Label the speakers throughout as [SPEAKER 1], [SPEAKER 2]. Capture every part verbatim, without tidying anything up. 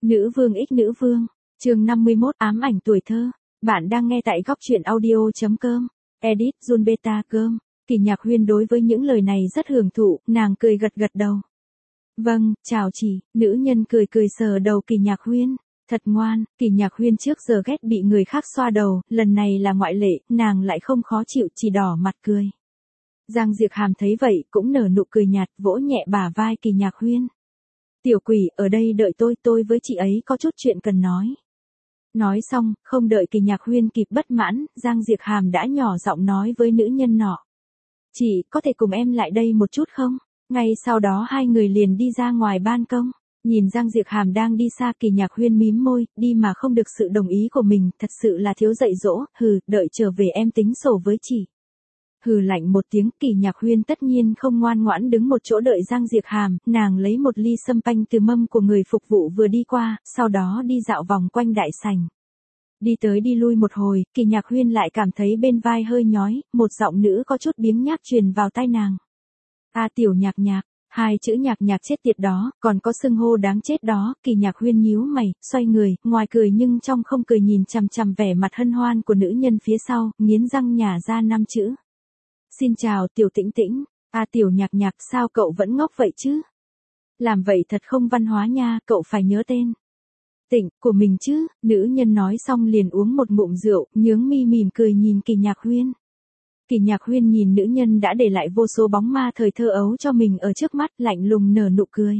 [SPEAKER 1] Nữ vương ích nữ vương, chương năm mươi mốt ám ảnh tuổi thơ. Bạn đang nghe tại góc truyện audio.com. Edit Jun Beta cơm. Kỳ Nhạc Huyên đối với những lời này rất hưởng thụ, nàng cười gật gật đầu. Vâng, chào chị, nữ nhân cười cười sờ đầu Kỳ Nhạc Huyên. Thật ngoan, Kỳ Nhạc Huyên trước giờ ghét bị người khác xoa đầu, lần này là ngoại lệ, nàng lại không khó chịu, chỉ đỏ mặt cười. Giang Diệp Hàm thấy vậy cũng nở nụ cười nhạt, vỗ nhẹ bả vai Kỳ Nhạc Huyên. Tiểu quỷ, ở đây đợi tôi, tôi với chị ấy có chút chuyện cần nói. Nói xong, không đợi Kỳ Nhạc Huyên kịp bất mãn, Giang Diệp Hàm đã nhỏ giọng nói với nữ nhân nọ. Chị, có thể cùng em lại đây một chút không? Ngay sau đó hai người liền đi ra ngoài ban công. Nhìn Giang Diệp Hàm đang đi xa, Kỳ Nhạc Huyên mím môi, đi mà không được sự đồng ý của mình, thật sự là thiếu dạy dỗ, hừ, đợi trở về em tính sổ với chị. Hừ lạnh một tiếng, Kỳ Nhạc Huyên tất nhiên không ngoan ngoãn đứng một chỗ đợi Giang Diệp Hàm, nàng lấy một ly sâm panh từ mâm của người phục vụ vừa đi qua, sau đó đi dạo vòng quanh đại sảnh. Đi tới đi lui một hồi, Kỳ Nhạc Huyên lại cảm thấy bên vai hơi nhói, một giọng nữ có chút biếng nhác truyền vào tai nàng. A tiểu Nhạc Nhạc, hai chữ Nhạc Nhạc chết tiệt đó, còn có xưng hô đáng chết đó, Kỳ Nhạc Huyên nhíu mày, xoay người, ngoài cười nhưng trong không cười nhìn chằm chằm vẻ mặt hân hoan của nữ nhân phía sau, nghiến răng nhả ra năm chữ. Xin chào Tiểu Tĩnh Tĩnh, à Tiểu Nhạc Nhạc, sao cậu vẫn ngốc vậy chứ? Làm vậy thật không văn hóa nha, cậu phải nhớ tên. Tĩnh, của mình chứ, nữ nhân nói xong liền uống một ngụm rượu, nhướng mi mỉm cười nhìn Kỳ Nhạc Huyên. Kỳ Nhạc Huyên nhìn nữ nhân đã để lại vô số bóng ma thời thơ ấu cho mình ở trước mắt, lạnh lùng nở nụ cười.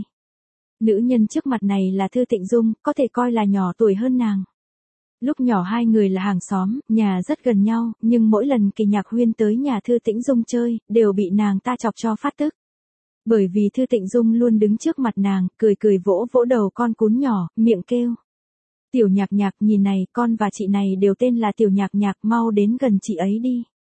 [SPEAKER 1] Nữ nhân trước mặt này là Thư Tịnh Dung, có thể coi là nhỏ tuổi hơn nàng. Lúc nhỏ hai người là hàng xóm, nhà rất gần nhau, nhưng mỗi lần Kỳ Nhạc Huyên tới nhà Thư Tĩnh Dung chơi, đều bị nàng ta chọc cho phát tức. Bởi vì Thư Tịnh Dung luôn đứng trước mặt nàng, cười cười vỗ vỗ đầu con cún nhỏ, miệng kêu. Tiểu Nhạc Nhạc, nhìn này, con và chị này đều tên là Tiểu Nhạc Nhạc, mau đến gần chị ấy đi.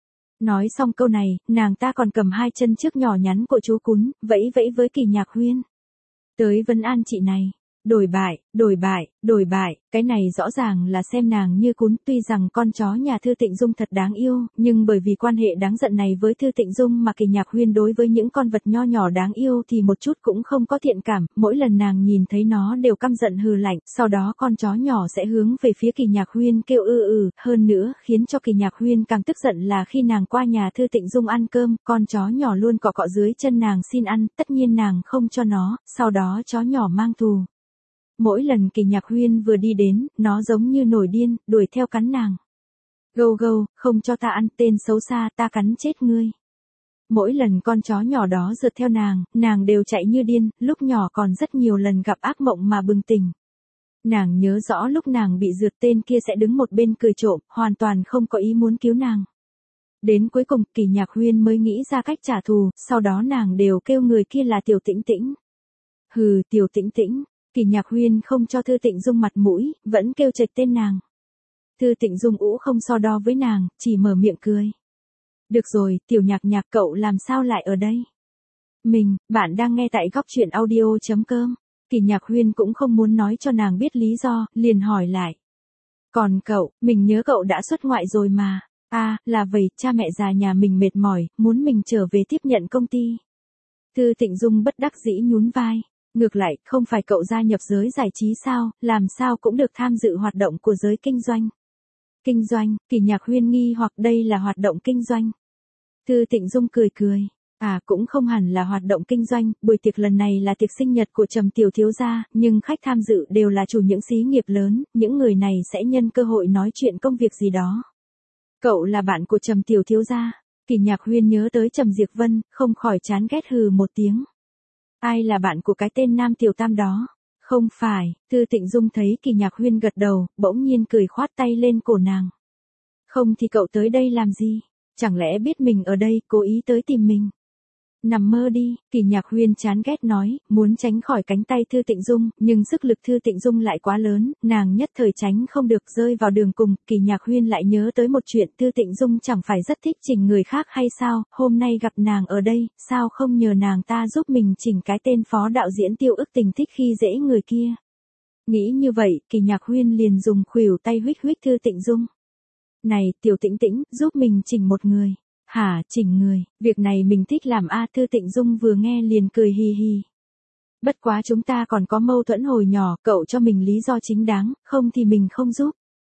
[SPEAKER 1] Nói xong câu này, nàng ta còn cầm hai chân trước nhỏ nhắn của chú cún, vẫy vẫy với Kỳ Nhạc Huyên. Tới vấn an chị này. Đổi bại, đổi bại, đổi bại, cái này rõ ràng là xem nàng như cún, tuy rằng con chó nhà Thư Tịnh Dung thật đáng yêu, nhưng bởi vì quan hệ đáng giận này với Thư Tịnh Dung mà Kỳ Nhạc Huyên đối với những con vật nho nhỏ đáng yêu thì một chút cũng không có thiện cảm, mỗi lần nàng nhìn thấy nó đều căm giận hừ lạnh, sau đó con chó nhỏ sẽ hướng về phía Kỳ Nhạc Huyên kêu ư ừ, hơn nữa, khiến cho Kỳ Nhạc Huyên càng tức giận là khi nàng qua nhà Thư Tịnh Dung ăn cơm, con chó nhỏ luôn cọ cọ dưới chân nàng xin ăn, tất nhiên nàng không cho nó, sau đó chó nhỏ mang thù. Mỗi lần Kỳ Nhạc Huyên vừa đi đến, nó giống như nổi điên, đuổi theo cắn nàng. Gâu gâu, không cho ta ăn, tên xấu xa, ta cắn chết ngươi. Mỗi lần con chó nhỏ đó rượt theo nàng, nàng đều chạy như điên, lúc nhỏ còn rất nhiều lần gặp ác mộng mà bừng tỉnh. Nàng nhớ rõ lúc nàng bị rượt tên kia sẽ đứng một bên cười trộm, hoàn toàn không có ý muốn cứu nàng. Đến cuối cùng, Kỳ Nhạc Huyên mới nghĩ ra cách trả thù, sau đó nàng đều kêu người kia là Tiểu Tĩnh Tĩnh. Hừ, Tiểu Tĩnh Tĩnh. Kỳ Nhạc Huyên không cho Thư Tịnh Dung mặt mũi, vẫn kêu chệch tên nàng. Thư Tịnh Dung ũ không so đo với nàng, chỉ mở miệng cười. Được rồi, Tiểu Nhạc Nhạc, cậu làm sao lại ở đây? Mình, bạn đang nghe tại góc truyện audio.com. Kỳ Nhạc Huyên cũng không muốn nói cho nàng biết lý do, liền hỏi lại. Còn cậu, mình nhớ cậu đã xuất ngoại rồi mà. À, là vậy, cha mẹ già nhà mình mệt mỏi, muốn mình trở về tiếp nhận công ty. Thư Tịnh Dung bất đắc dĩ nhún vai. Ngược lại, không phải cậu gia nhập giới giải trí sao, làm sao cũng được tham dự hoạt động của giới kinh doanh. Kinh doanh, Kỳ Nhạc Huyên nghi hoặc đây là hoạt động kinh doanh. Thư Tịnh Dung cười cười. À cũng không hẳn là hoạt động kinh doanh, buổi tiệc lần này là tiệc sinh nhật của Trầm Tiểu Thiếu Gia, nhưng khách tham dự đều là chủ những xí nghiệp lớn, những người này sẽ nhân cơ hội nói chuyện công việc gì đó. Cậu là bạn của Trầm Tiểu Thiếu Gia. Kỳ Nhạc Huyên nhớ tới Trầm Diệp Vân, không khỏi chán ghét hừ một tiếng. Ai là bạn của cái tên Nam Tiểu Tam đó? Không phải, Thư Tịnh Dung thấy Kỳ Nhạc Huyên gật đầu, bỗng nhiên cười khoát tay lên cổ nàng. Không thì cậu tới đây làm gì? Chẳng lẽ biết mình ở đây, cố ý tới tìm mình? Nằm mơ đi, Kỳ Nhạc Huyên chán ghét nói, muốn tránh khỏi cánh tay Thư Tịnh Dung, nhưng sức lực Thư Tịnh Dung lại quá lớn, nàng nhất thời tránh không được rơi vào đường cùng, Kỳ Nhạc Huyên lại nhớ tới một chuyện, Thư Tịnh Dung chẳng phải rất thích chỉnh người khác hay sao, hôm nay gặp nàng ở đây, sao không nhờ nàng ta giúp mình chỉnh cái tên phó đạo diễn Tiêu Ức Tình thích khi dễ người kia. Nghĩ như vậy, Kỳ Nhạc Huyên liền dùng khuỷu tay huých huých Thư Tịnh Dung. Này, Tiểu Tĩnh Tĩnh, giúp mình chỉnh một người. Hả, chỉnh người, việc này mình thích làm a. Thư Tịnh Dung vừa nghe liền cười hì hì. Bất quá chúng ta còn có mâu thuẫn hồi nhỏ, cậu cho mình lý do chính đáng, không thì mình không giúp.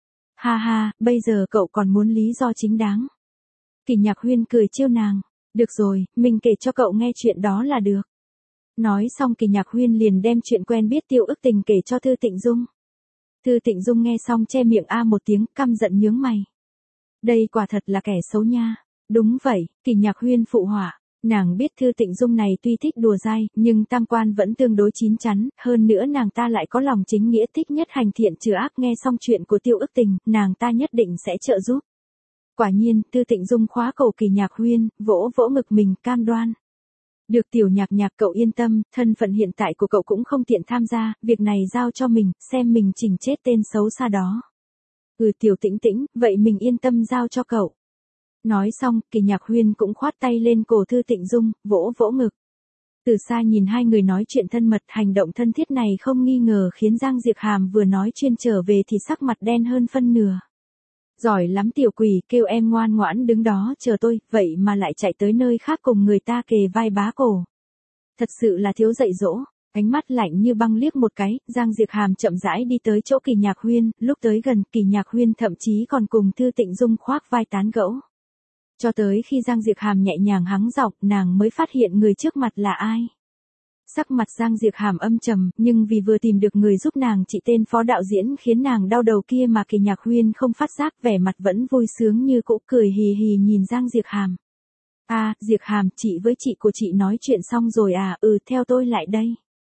[SPEAKER 1] Ha ha, bây giờ cậu còn muốn lý do chính đáng. Kỷ Nhạc Huyên cười trêu nàng. Được rồi, mình kể cho cậu nghe chuyện đó là được. Nói xong Kỷ Nhạc Huyên liền đem chuyện quen biết Tiêu Ức Tình kể cho Thư Tịnh Dung. Thư Tịnh Dung nghe xong che miệng a một tiếng, căm giận nhướng mày. Đây quả thật là kẻ xấu nha. Đúng vậy, Kỷ Nhạc Huyên phụ họa. Nàng biết Thư Tịnh Dung này tuy thích đùa dai, nhưng tam quan vẫn tương đối chín chắn, hơn nữa nàng ta lại có lòng chính nghĩa, thích nhất hành thiện trừ ác. Nghe xong chuyện của Tiêu Ức Tình, nàng ta nhất định sẽ trợ giúp. Quả nhiên, Thư Tịnh Dung khóa cổ Kỷ Nhạc Huyên, vỗ vỗ ngực mình, cam đoan. Được Tiểu Nhạc Nhạc, cậu yên tâm, thân phận hiện tại của cậu cũng không tiện tham gia, việc này giao cho mình, xem mình chỉnh chết tên xấu xa đó. Ừ Tiểu Tĩnh Tĩnh, vậy mình yên tâm giao cho cậu. Nói xong, Kỷ Nhạc Huyên cũng khoát tay lên cổ Thư Tịnh Dung, vỗ vỗ ngực. Từ xa nhìn hai người nói chuyện thân mật, hành động thân thiết này không nghi ngờ khiến Giang Diệp Hàm vừa nói chuyên trở về thì sắc mặt đen hơn phân nửa. Giỏi lắm tiểu quỷ, kêu em ngoan ngoãn đứng đó chờ tôi, vậy mà lại chạy tới nơi khác cùng người ta kề vai bá cổ. Thật sự là thiếu dạy dỗ. Ánh mắt lạnh như băng liếc một cái, Giang Diệp Hàm chậm rãi đi tới chỗ Kỷ Nhạc Huyên, lúc tới gần, Kỷ Nhạc Huyên thậm chí còn cùng Thư Tịnh Dung khoác vai tán gẫu. Cho tới khi Giang Diệp Hàm nhẹ nhàng hắng giọng, nàng mới phát hiện người trước mặt là ai. Sắc mặt Giang Diệp Hàm âm trầm, nhưng vì vừa tìm được người giúp nàng trị tên phó đạo diễn khiến nàng đau đầu kia mà Kỷ Nhạc Huyên không phát giác, vẻ mặt vẫn vui sướng như cũ, cười hì hì nhìn Giang Diệp Hàm. À, Diệp Hàm, chị với chị của chị nói chuyện xong rồi à, ừ theo tôi lại đây.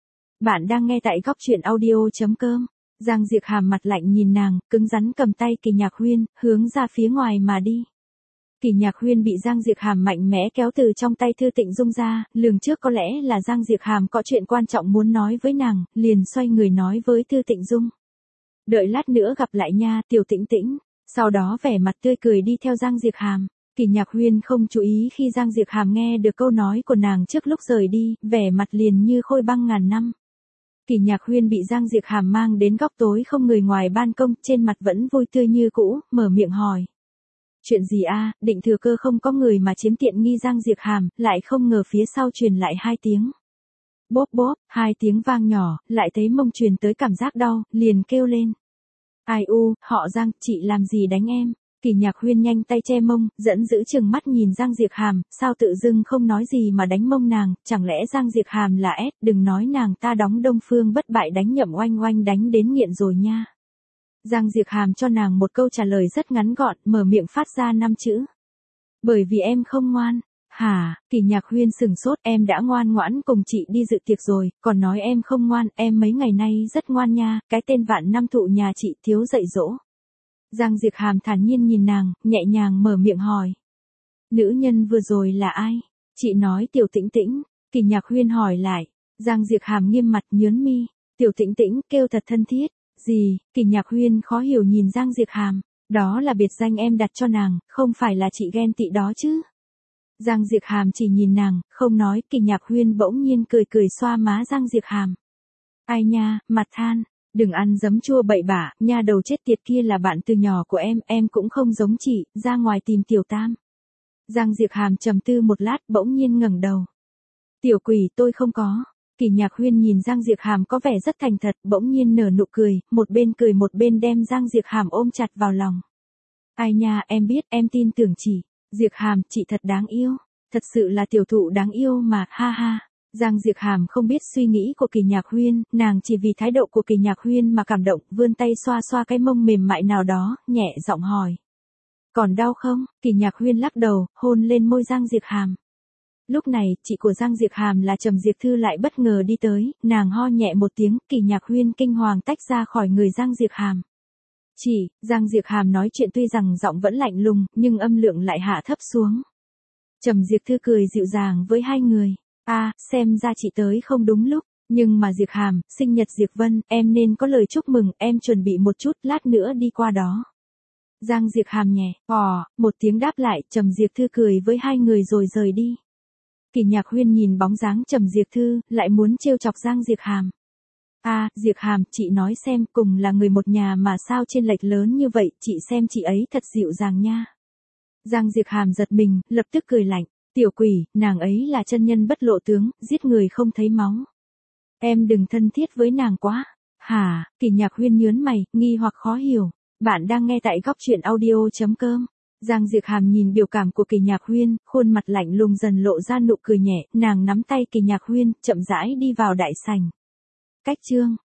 [SPEAKER 1] Bạn đang nghe tại góc truyện audio.com. Giang Diệp Hàm mặt lạnh nhìn nàng, cứng rắn cầm tay Kỷ Nhạc Huyên, hướng ra phía ngoài mà đi. Kỷ Nhạc Huyên bị Giang Diệp Hàm mạnh mẽ kéo từ trong tay Thư Tịnh Dung ra, lường trước có lẽ là Giang Diệp Hàm có chuyện quan trọng muốn nói với nàng, liền xoay người nói với Thư Tịnh Dung. Đợi lát nữa gặp lại nha, Tiểu Tĩnh Tĩnh. Sau đó vẻ mặt tươi cười đi theo Giang Diệp Hàm. Kỷ Nhạc Huyên không chú ý khi Giang Diệp Hàm nghe được câu nói của nàng trước lúc rời đi, vẻ mặt liền như khôi băng ngàn năm. Kỷ Nhạc Huyên bị Giang Diệp Hàm mang đến góc tối không người ngoài ban công, trên mặt vẫn vui tươi như cũ, mở miệng hỏi. Chuyện gì a? Định thừa cơ không có người mà chiếm tiện nghi. Giang Diệp Hàm, lại không ngờ phía sau truyền lại hai tiếng. Bốp bốp, hai tiếng vang nhỏ, lại thấy mông truyền tới cảm giác đau, liền kêu lên. Ai u, họ Giang, chị làm gì đánh em? Kỷ Nhạc Huyên nhanh tay che mông, dẫn giữ chừng mắt nhìn Giang Diệp Hàm, sao tự dưng không nói gì mà đánh mông nàng, chẳng lẽ Giang Diệp Hàm là ép, đừng nói nàng ta đóng Đông Phương Bất Bại đánh Nhậm Oanh Oanh đánh đến nghiện rồi nha. Giang Diệp Hàm cho nàng một câu trả lời rất ngắn gọn, mở miệng phát ra năm chữ. Bởi vì em không ngoan. Hả? Kỷ Nhạc Huyên sừng sốt, em đã ngoan ngoãn cùng chị đi dự tiệc rồi, còn nói em không ngoan, em mấy ngày nay rất ngoan nha, cái tên vạn năm thụ nhà chị thiếu dạy dỗ. Giang Diệp Hàm thản nhiên nhìn nàng, nhẹ nhàng mở miệng hỏi. Nữ nhân vừa rồi là ai? Chị nói Tiểu Tĩnh Tĩnh. Kỷ Nhạc Huyên hỏi lại. Giang Diệp Hàm nghiêm mặt nhớn mi. Tiểu Tĩnh Tĩnh kêu thật thân thiết. Gì? Kỷ Nhạc Huyên khó hiểu nhìn Giang Diệp Hàm. Đó là biệt danh em đặt cho nàng, không phải là chị ghen tị đó chứ? Giang Diệp Hàm chỉ nhìn nàng, không nói. Kỷ Nhạc Huyên bỗng nhiên cười cười xoa má Giang Diệp Hàm. Ai nha, mặt than. Đừng ăn giấm chua bậy bạ, nha đầu chết tiệt kia là bạn từ nhỏ của em, em cũng không giống chị, ra ngoài tìm Tiểu Tam. Giang Diệp Hàm trầm tư một lát, bỗng nhiên ngẩng đầu. Tiểu quỷ, tôi không có. Kỷ Nhạc Huyên nhìn Giang Diệp Hàm có vẻ rất thành thật, bỗng nhiên nở nụ cười, một bên cười một bên đem Giang Diệp Hàm ôm chặt vào lòng. Ai nha, em biết, em tin tưởng chị. Diệp Hàm, chị thật đáng yêu. Thật sự là tiểu thụ đáng yêu mà, ha ha. Giang Diệp Hàm không biết suy nghĩ của Kỷ Nhạc Huyên, nàng chỉ vì thái độ của Kỷ Nhạc Huyên mà cảm động, vươn tay xoa xoa cái mông mềm mại nào đó, nhẹ giọng hỏi. Còn đau không? Kỷ Nhạc Huyên lắc đầu, hôn lên môi Giang Diệp Hàm. Lúc này, chị của Giang Diệp Hàm là Trầm Diệp Thư lại bất ngờ đi tới, nàng ho nhẹ một tiếng, Kỷ Nhạc Huyên kinh hoàng tách ra khỏi người Giang Diệp Hàm. Chị, Giang Diệp Hàm nói chuyện tuy rằng giọng vẫn lạnh lùng, nhưng âm lượng lại hạ thấp xuống. Trầm Diệp Thư cười dịu dàng với hai người. À, xem ra chị tới không đúng lúc, nhưng mà Diệp Hàm, sinh nhật Diệp Vân, em nên có lời chúc mừng, em chuẩn bị một chút, lát nữa đi qua đó. Giang Diệp Hàm nhẹ, ò, một tiếng đáp lại, Trầm Diệp Thư cười với hai người rồi rời đi. Kỷ Nhạc Huyên nhìn bóng dáng Trầm Diệp Thư, lại muốn trêu chọc Giang Diệp Hàm. À, Diệp Hàm, chị nói xem, cùng là người một nhà mà sao chênh lệch lớn như vậy, chị xem chị ấy thật dịu dàng nha. Giang Diệp Hàm giật mình, lập tức cười lạnh. Tiểu quỷ, nàng ấy là chân nhân bất lộ tướng, giết người không thấy máu. Em đừng thân thiết với nàng quá. Hả? Kỷ Nhạc Huyên nhớn mày, nghi hoặc khó hiểu. Bạn đang nghe tại góc truyện audio.com. Giang Diệc Hàm nhìn biểu cảm của Kỷ Nhạc Huyên, khuôn mặt lạnh lùng dần lộ ra nụ cười nhẹ, nàng nắm tay Kỷ Nhạc Huyên, chậm rãi đi vào đại sảnh. Cách chương